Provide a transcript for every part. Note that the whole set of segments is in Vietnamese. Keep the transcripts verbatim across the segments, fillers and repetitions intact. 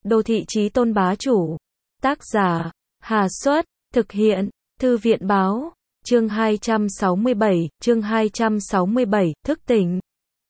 Đô thị chí tôn bá chủ. Tác giả, Hà Xuất, thực hiện, Thư viện báo, chương hai trăm sáu mươi bảy, chương hai trăm sáu mươi bảy, thức tỉnh.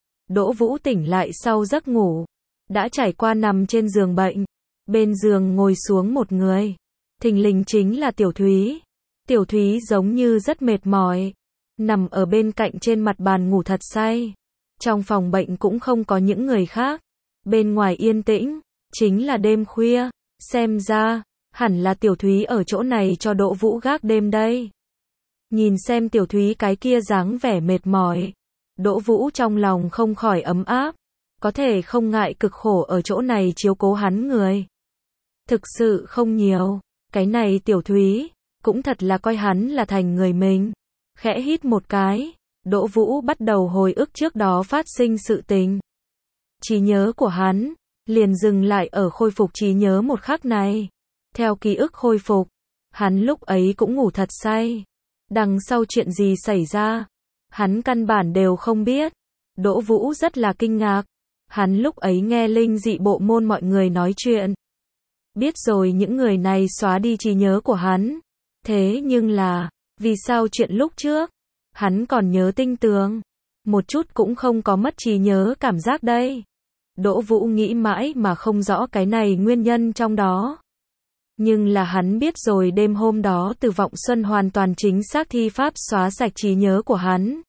Đỗ Vũ tỉnh lại sau giấc ngủ, đã trải qua nằm trên giường bệnh, bên giường ngồi xuống một người, thình lình chính là Tiểu Thúy. Tiểu Thúy giống như rất mệt mỏi, nằm ở bên cạnh trên mặt bàn ngủ thật say. Trong phòng bệnh cũng không có những người khác, bên ngoài yên tĩnh, chính là đêm khuya, xem ra, hẳn là Tiểu Thúy ở chỗ này cho Đỗ Vũ gác đêm đây. Nhìn xem Tiểu Thúy cái kia dáng vẻ mệt mỏi, Đỗ Vũ trong lòng không khỏi ấm áp, có thể không ngại cực khổ ở chỗ này chiếu cố hắn người. Thực sự không nhiều, cái này Tiểu Thúy, cũng thật là coi hắn là thành người mình. Khẽ hít một cái, Đỗ Vũ bắt đầu hồi ức trước đó phát sinh sự tình. Trí nhớ của hắn, liền dừng lại ở khôi phục trí nhớ một khắc này. Theo ký ức khôi phục, hắn lúc ấy cũng ngủ thật say. Đằng sau chuyện gì xảy ra, hắn căn bản đều không biết. Đỗ Vũ rất là kinh ngạc. Hắn lúc ấy nghe linh dị bộ môn mọi người nói chuyện, biết rồi những người này xóa đi trí nhớ của hắn. Thế nhưng là, vì sao chuyện lúc trước, hắn còn nhớ tinh tường, một chút cũng không có mất trí nhớ cảm giác đây. Đỗ Vũ nghĩ mãi mà không rõ cái này nguyên nhân trong đó. Nhưng là hắn biết rồi đêm hôm đó Từ Vọng Xuân hoàn toàn chính xác thi pháp xóa sạch trí nhớ của hắn.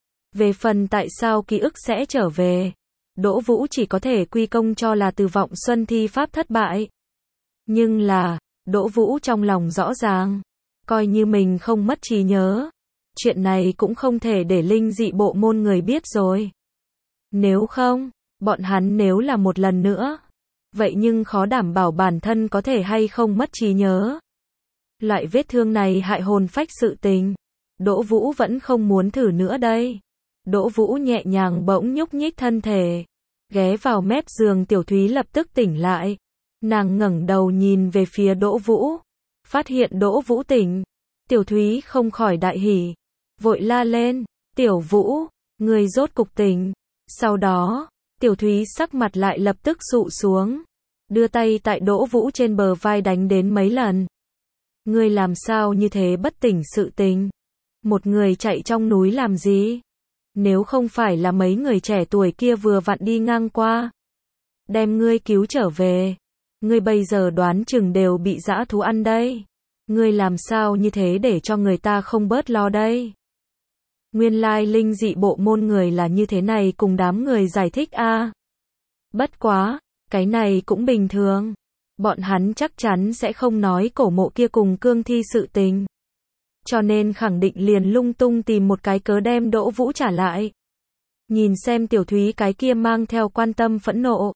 Về phần tại sao ký ức sẽ trở về, Đỗ Vũ chỉ có thể quy công cho là Từ Vọng Xuân thi pháp thất bại. Nhưng là, Đỗ Vũ trong lòng rõ ràng, coi như mình không mất trí nhớ, chuyện này cũng không thể để linh dị bộ môn người biết rồi. Nếu không, bọn hắn nếu là một lần nữa, vậy nhưng khó đảm bảo bản thân có thể hay không mất trí nhớ. Loại vết thương này hại hồn phách sự tình, Đỗ Vũ vẫn không muốn thử nữa đây. Đỗ Vũ nhẹ nhàng bỗng nhúc nhích thân thể, ghé vào mép giường. Tiểu Thúy lập tức tỉnh lại. Nàng ngẩng đầu nhìn về phía Đỗ Vũ, phát hiện Đỗ Vũ tỉnh. Tiểu Thúy không khỏi đại hỉ, vội la lên, "Tiểu Vũ, ngươi rốt cục tỉnh." Sau đó, Tiểu Thúy sắc mặt lại lập tức sụ xuống, đưa tay tại Đỗ Vũ trên bờ vai đánh đến mấy lần. "Ngươi làm sao như thế bất tỉnh sự tình? Một người chạy trong núi làm gì? Nếu không phải là mấy người trẻ tuổi kia vừa vặn đi ngang qua, đem ngươi cứu trở về, ngươi bây giờ đoán chừng đều bị dã thú ăn đây. Ngươi làm sao như thế để cho người ta không bớt lo đây?" Nguyên lai linh dị bộ môn người là như thế này, cùng đám người giải thích a. À. Bất quá, cái này cũng bình thường. Bọn hắn chắc chắn sẽ không nói cổ mộ kia cùng cương thi sự tình. Cho nên khẳng định liền lung tung tìm một cái cớ đem Đỗ Vũ trả lại. Nhìn xem Tiểu Thúy cái kia mang theo quan tâm phẫn nộ,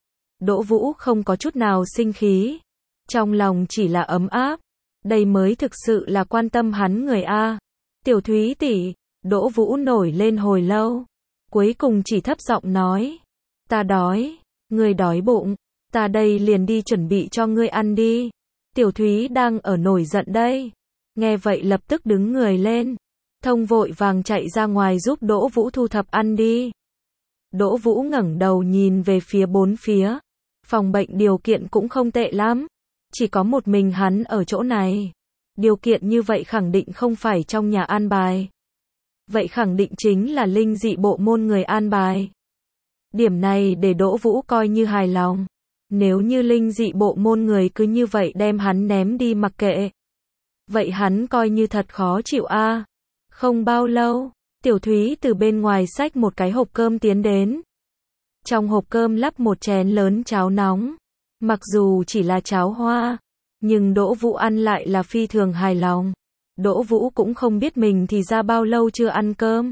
Đỗ Vũ không có chút nào sinh khí, trong lòng chỉ là ấm áp. Đây mới thực sự là quan tâm hắn người a. "Tiểu Thúy tỷ." Đỗ Vũ nổi lên hồi lâu, cuối cùng chỉ thấp giọng nói, "Ta đói." "Ngươi đói bụng, ta đây liền đi chuẩn bị cho ngươi ăn đi." Tiểu Thúy đang ở nổi giận đây, nghe vậy lập tức đứng người lên, thông vội vàng chạy ra ngoài giúp Đỗ Vũ thu thập ăn đi. Đỗ Vũ ngẩng đầu nhìn về phía bốn phía, phòng bệnh điều kiện cũng không tệ lắm, chỉ có một mình hắn ở chỗ này. Điều kiện như vậy khẳng định không phải trong nhà an bài, vậy khẳng định chính là linh dị bộ môn người an bài. Điểm này để Đỗ Vũ coi như hài lòng. Nếu như linh dị bộ môn người cứ như vậy đem hắn ném đi mặc kệ, vậy hắn coi như thật khó chịu a. À. Không bao lâu, Tiểu Thúy từ bên ngoài xách một cái hộp cơm tiến đến. Trong hộp cơm lắp một chén lớn cháo nóng. Mặc dù chỉ là cháo hoa, nhưng Đỗ Vũ ăn lại là phi thường hài lòng. Đỗ Vũ cũng không biết mình thì ra bao lâu chưa ăn cơm.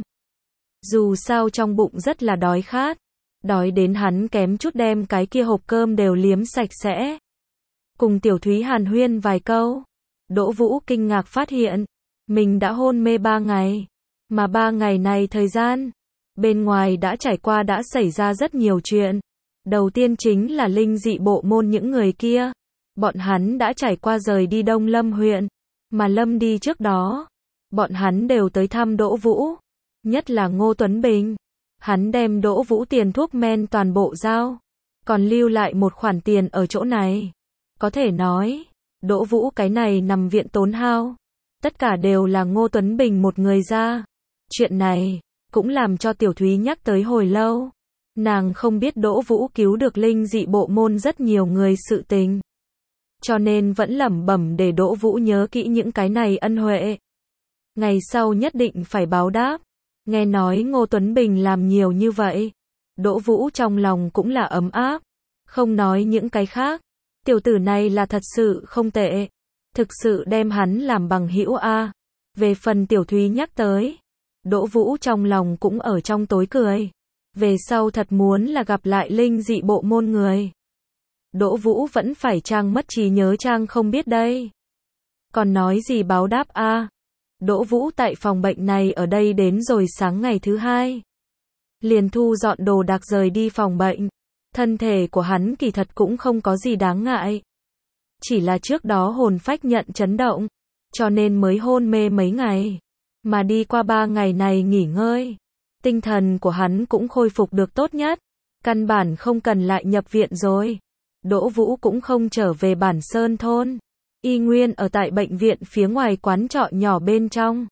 Dù sao trong bụng rất là đói khát, đói đến hắn kém chút đem cái kia hộp cơm đều liếm sạch sẽ. Cùng Tiểu Thúy hàn huyên vài câu, Đỗ Vũ kinh ngạc phát hiện, mình đã hôn mê ba ngày. Mà ba ngày này thời gian, bên ngoài đã trải qua đã xảy ra rất nhiều chuyện. Đầu tiên chính là linh dị bộ môn những người kia. Bọn hắn đã trải qua rời đi Đông Lâm huyện. Mà Lâm đi trước đó, bọn hắn đều tới thăm Đỗ Vũ. Nhất là Ngô Tuấn Bình. Hắn đem Đỗ Vũ tiền thuốc men toàn bộ giao còn lưu lại một khoản tiền ở chỗ này. Có thể nói, Đỗ Vũ cái này nằm viện tốn hao, tất cả đều là Ngô Tuấn Bình một người ra. Chuyện này cũng làm cho Tiểu Thúy nhắc tới hồi lâu. Nàng không biết Đỗ Vũ cứu được linh dị bộ môn rất nhiều người sự tình, cho nên vẫn lẩm bẩm để Đỗ Vũ nhớ kỹ những cái này ân huệ. Ngày sau nhất định phải báo đáp. Nghe nói Ngô Tuấn Bình làm nhiều như vậy, Đỗ Vũ trong lòng cũng là ấm áp. Không nói những cái khác, tiểu tử này là thật sự không tệ, thực sự đem hắn làm bằng hữu a. Về phần Tiểu Thúy nhắc tới, Đỗ Vũ trong lòng cũng ở trong tối cười. Về sau thật muốn là gặp lại linh dị bộ môn người, Đỗ Vũ vẫn phải trang mất trí nhớ trang không biết đây. Còn nói gì báo đáp a? Đỗ Vũ tại phòng bệnh này ở đây đến rồi sáng ngày thứ hai. Liền thu dọn đồ đạc rời đi phòng bệnh. Thân thể của hắn kỳ thật cũng không có gì đáng ngại. Chỉ là trước đó hồn phách nhận chấn động, cho nên mới hôn mê mấy ngày. Mà đi qua ba ngày này nghỉ ngơi, tinh thần của hắn cũng khôi phục được tốt nhất. Căn bản không cần lại nhập viện rồi. Đỗ Vũ cũng không trở về Bản Sơn thôn, y nguyên ở tại bệnh viện phía ngoài quán trọ nhỏ bên trong.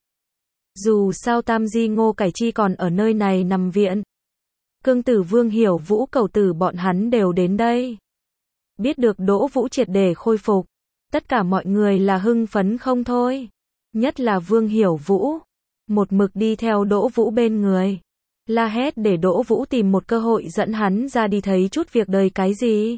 Dù sao Tam Di Ngô Cải Chi còn ở nơi này nằm viện. Cương Tử Vương Hiểu Vũ Cầu Tử bọn hắn đều đến đây. Biết được Đỗ Vũ triệt để khôi phục, tất cả mọi người là hưng phấn không thôi. Nhất là Vương Hiểu Vũ, một mực đi theo Đỗ Vũ bên người, la hét để Đỗ Vũ tìm một cơ hội dẫn hắn ra đi thấy chút việc đời cái gì.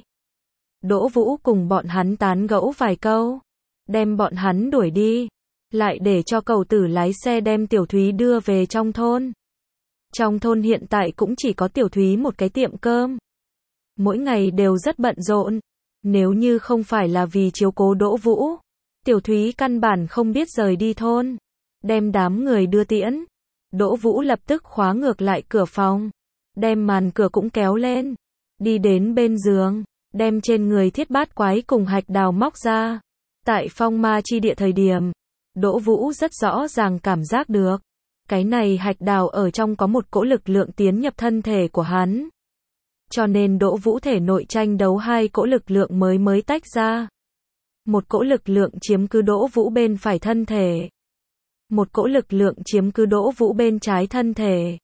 Đỗ Vũ cùng bọn hắn tán gẫu vài câu, đem bọn hắn đuổi đi, lại để cho Cầu Tử lái xe đem Tiểu Thúy đưa về trong thôn. Trong thôn hiện tại cũng chỉ có Tiểu Thúy một cái tiệm cơm. Mỗi ngày đều rất bận rộn, nếu như không phải là vì chiếu cố Đỗ Vũ, Tiểu Thúy căn bản không biết rời đi thôn, đem đám người đưa tiễn. Đỗ Vũ lập tức khóa ngược lại cửa phòng, đem màn cửa cũng kéo lên, đi đến bên giường, đem trên người thiết bát quái cùng hạch đào móc ra. Tại phong ma chi địa thời điểm, Đỗ Vũ rất rõ ràng cảm giác được, cái này hạch đào ở trong có một cỗ lực lượng tiến nhập thân thể của hắn. Cho nên Đỗ Vũ thể nội tranh đấu hai cỗ lực lượng mới mới tách ra. Một cỗ lực lượng chiếm cứ Đỗ Vũ bên phải thân thể, một cỗ lực lượng chiếm cứ Đỗ Vũ bên trái thân thể.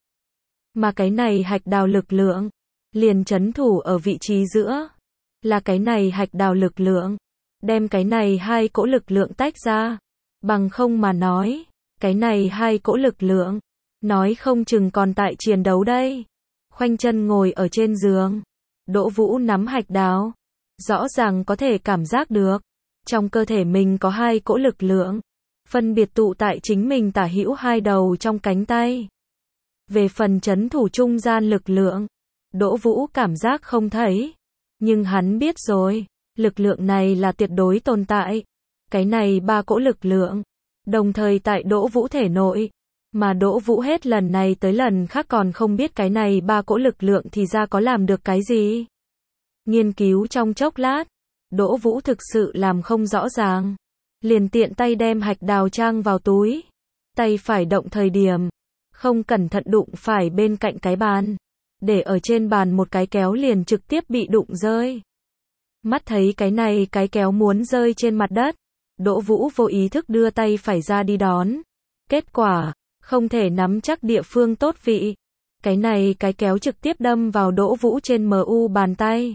Mà cái này hạch đào lực lượng liền trấn thủ ở vị trí giữa. Là cái này hạch đào lực lượng đem cái này hai cỗ lực lượng tách ra. Bằng không mà nói, cái này hai cỗ lực lượng nói không chừng còn tại chiến đấu đây. Khoanh chân ngồi ở trên giường, Đỗ Vũ nắm hạch đào, rõ ràng có thể cảm giác được trong cơ thể mình có hai cỗ lực lượng, phân biệt tụ tại chính mình tả hữu hai đầu trong cánh tay. Về phần trấn thủ trung gian lực lượng, Đỗ Vũ cảm giác không thấy, nhưng hắn biết rồi, lực lượng này là tuyệt đối tồn tại. Cái này ba cỗ lực lượng đồng thời tại Đỗ Vũ thể nội, mà Đỗ Vũ hết lần này tới lần khác còn không biết cái này ba cỗ lực lượng thì ra có làm được cái gì. Nghiên cứu trong chốc lát, Đỗ Vũ thực sự làm không rõ ràng, liền tiện tay đem hạch đào trang vào túi. Tay phải động thời điểm, không cẩn thận đụng phải bên cạnh cái bàn, để ở trên bàn một cái kéo liền trực tiếp bị đụng rơi. Mắt thấy cái này cái kéo muốn rơi trên mặt đất, Đỗ Vũ vô ý thức đưa tay phải ra đi đón. Kết quả, không thể nắm chắc địa phương tốt vị. Cái này cái kéo trực tiếp đâm vào Đỗ Vũ trên em u bàn tay.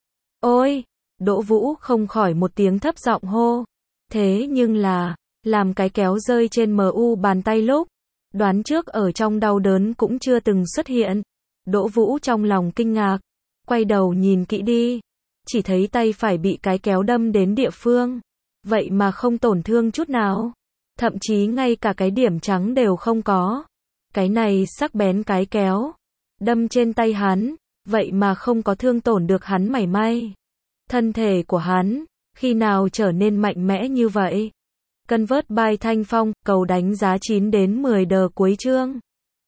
Ôi! Đỗ Vũ không khỏi một tiếng thấp giọng hô. Thế nhưng là, làm cái kéo rơi trên em u bàn tay lúc, đoán trước ở trong đau đớn cũng chưa từng xuất hiện. Đỗ Vũ trong lòng kinh ngạc, quay đầu nhìn kỹ đi, chỉ thấy tay phải bị cái kéo đâm đến địa phương, vậy mà không tổn thương chút nào, thậm chí ngay cả cái điểm trắng đều không có. Cái này sắc bén cái kéo đâm trên tay hắn, vậy mà không có thương tổn được hắn mảy may. Thân thể của hắn khi nào trở nên mạnh mẽ như vậy? Convert by Thanh Phong, cầu đánh giá chín đến mười đờ cuối chương.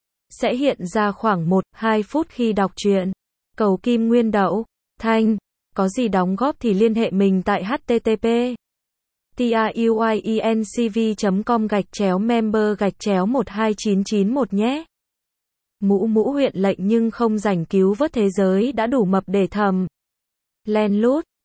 Sẽ hiện ra khoảng một đến hai phút khi đọc truyện. Cầu kim nguyên đậu, Thanh, có gì đóng góp thì liên hệ mình tại http truyencv chấm com gạch chéo member gạch chéo một hai chín chín một nhé. Mũ mũ huyện lệnh nhưng không rảnh cứu vớt thế giới đã đủ mập để thầm. Len lút.